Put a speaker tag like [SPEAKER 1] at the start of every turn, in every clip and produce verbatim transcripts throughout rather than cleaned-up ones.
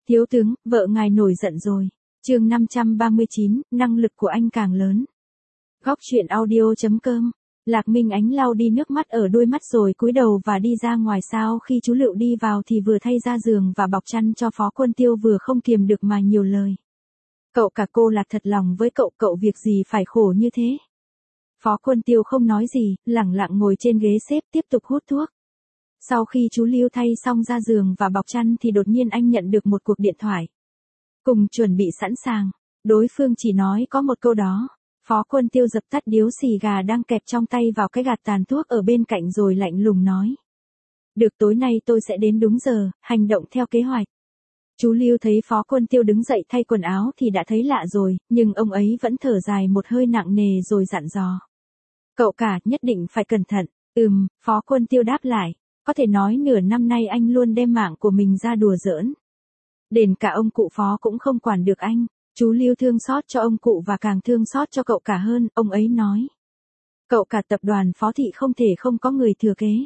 [SPEAKER 1] Thiếu tướng, vợ ngài nổi giận rồi. Chương năm trăm ba mươi chín, năng lực của anh càng lớn. Góc truyện audio chấm com. Lạc Minh Ánh lau đi nước mắt ở đôi mắt rồi cúi đầu và đi ra ngoài. Sau khi chú Lựu đi vào thì vừa thay ra giường và bọc chăn cho Phó Quân Tiêu vừa không kiềm được mà nhiều lời. Cậu cả cô Lạc thật lòng với cậu, cậu việc gì phải khổ như thế. Phó Quân Tiêu không nói gì, lẳng lặng ngồi trên ghế xếp tiếp tục hút thuốc. Sau khi chú Lưu thay xong ra giường và bọc chăn thì đột nhiên anh nhận được một cuộc điện thoại. Cùng chuẩn bị sẵn sàng, đối phương chỉ nói có một câu đó. Phó Quân Tiêu dập tắt điếu xì gà đang kẹp trong tay vào cái gạt tàn thuốc ở bên cạnh rồi lạnh lùng nói. Được, tối nay tôi sẽ đến đúng giờ, hành động theo kế hoạch. Chú Lưu thấy Phó Quân Tiêu đứng dậy thay quần áo thì đã thấy lạ rồi, nhưng ông ấy vẫn thở dài một hơi nặng nề rồi dặn dò. Cậu cả nhất định phải cẩn thận. Ừm, Phó Quân Tiêu đáp lại. Có thể nói nửa năm nay anh luôn đem mạng của mình ra đùa giỡn. Đến cả ông cụ Phó cũng không quản được anh. Chú Lưu thương xót cho ông cụ và càng thương xót cho cậu cả hơn, ông ấy nói. Cậu cả tập đoàn Phó thị không thể không có người thừa kế.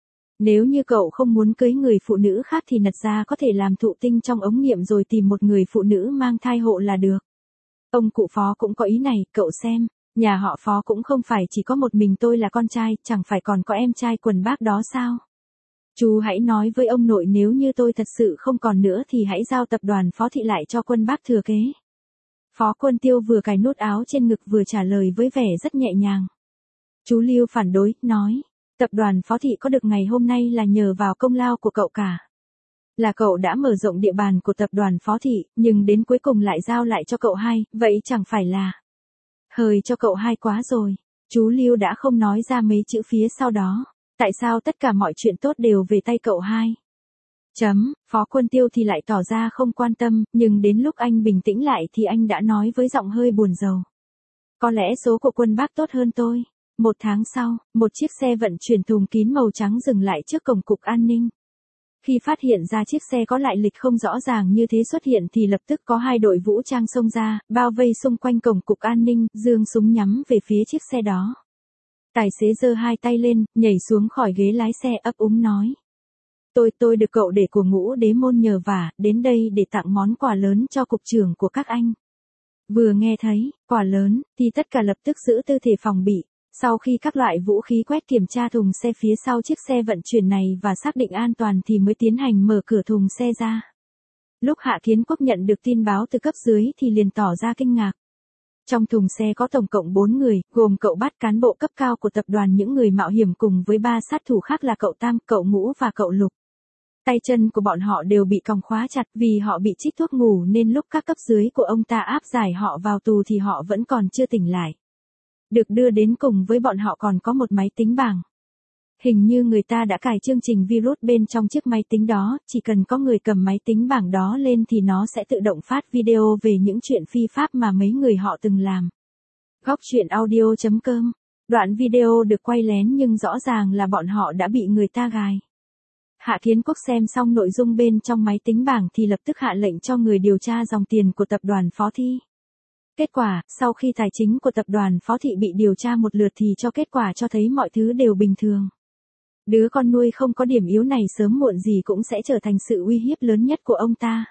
[SPEAKER 1] Nếu như cậu không muốn cưới người phụ nữ khác thì nật ra có thể làm thụ tinh trong ống nghiệm rồi tìm một người phụ nữ mang thai hộ là được. Ông cụ Phó cũng có ý này, cậu xem, nhà họ Phó cũng không phải chỉ có một mình tôi là con trai, chẳng phải còn có em trai quần bác đó sao? Chú hãy nói với ông nội nếu như tôi thật sự không còn nữa thì hãy giao tập đoàn Phó thị lại cho quân bác thừa kế. Phó Quân Tiêu vừa cài nút áo trên ngực vừa trả lời với vẻ rất nhẹ nhàng. Chú Lưu phản đối, nói, tập đoàn Phó thị có được ngày hôm nay là nhờ vào công lao của cậu cả. Là cậu đã mở rộng địa bàn của tập đoàn Phó thị, nhưng đến cuối cùng lại giao lại cho cậu hai, vậy chẳng phải là hời cho cậu hai quá rồi. Chú Lưu đã không nói ra mấy chữ phía sau đó. Tại sao tất cả mọi chuyện tốt đều về tay cậu hai? Chấm, Phó Quân Tiêu thì lại tỏ ra không quan tâm, nhưng đến lúc anh bình tĩnh lại thì anh đã nói với giọng hơi buồn rầu. Có lẽ số của quân bác tốt hơn tôi. Một tháng sau, một chiếc xe vận chuyển thùng kín màu trắng dừng lại trước cổng cục an ninh. Khi phát hiện ra chiếc xe có lại lịch không rõ ràng như thế xuất hiện thì lập tức có hai đội vũ trang xông ra, bao vây xung quanh cổng cục an ninh, giương súng nhắm về phía chiếc xe đó. Tài xế giơ hai tay lên, nhảy xuống khỏi ghế lái xe ấp úng nói. Tôi, tôi được cậu để của Ngũ Đế Môn nhờ vả, đến đây để tặng món quà lớn cho cục trưởng của các anh. Vừa nghe thấy, quà lớn, thì tất cả lập tức giữ tư thế phòng bị. Sau khi các loại vũ khí quét kiểm tra thùng xe phía sau chiếc xe vận chuyển này và xác định an toàn thì mới tiến hành mở cửa thùng xe ra. Lúc Hạ Kiến Quốc nhận được tin báo từ cấp dưới thì liền tỏ ra kinh ngạc. Trong thùng xe có tổng cộng bốn người, gồm cậu Bát cán bộ cấp cao của tập đoàn những người mạo hiểm cùng với ba sát thủ khác là cậu Tam, cậu Ngũ và cậu Lục. Tay chân của bọn họ đều bị còng khóa chặt vì họ bị trích thuốc ngủ nên lúc các cấp dưới của ông ta áp giải họ vào tù thì họ vẫn còn chưa tỉnh lại. Được đưa đến cùng với bọn họ còn có một máy tính bảng. Hình như người ta đã cài chương trình virus bên trong chiếc máy tính đó, chỉ cần có người cầm máy tính bảng đó lên thì nó sẽ tự động phát video về những chuyện phi pháp mà mấy người họ từng làm. Góc truyện audio chấm com. Đoạn video được quay lén nhưng rõ ràng là bọn họ đã bị người ta gài. Hạ Kiến Quốc xem xong nội dung bên trong máy tính bảng thì lập tức hạ lệnh cho người điều tra dòng tiền của tập đoàn Phó thị. Kết quả, sau khi tài chính của tập đoàn Phó thị bị điều tra một lượt thì cho kết quả cho thấy mọi thứ đều bình thường. Đứa con nuôi không có điểm yếu này sớm muộn gì cũng sẽ trở thành sự uy hiếp lớn nhất của ông ta.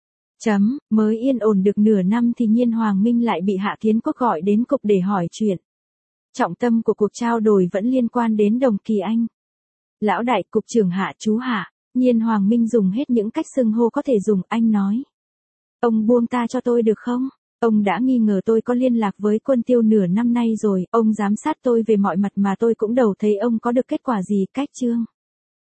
[SPEAKER 1] Chấm, mới yên ổn được nửa năm thì Nhiên Hoàng Minh lại bị Hạ Kiến Quốc gọi đến cục để hỏi chuyện. Trọng tâm của cuộc trao đổi vẫn liên quan đến Đồng Kỳ Anh. Lão đại, cục trưởng Hạ, chú Hạ. Nhiên Hoàng Minh dùng hết những cách xưng hô có thể dùng, anh nói. Ông buông ta cho tôi được không? Ông đã nghi ngờ tôi có liên lạc với Quân Tiêu nửa năm nay rồi, ông giám sát tôi về mọi mặt mà tôi cũng đầu thấy ông có được kết quả gì, cách chương.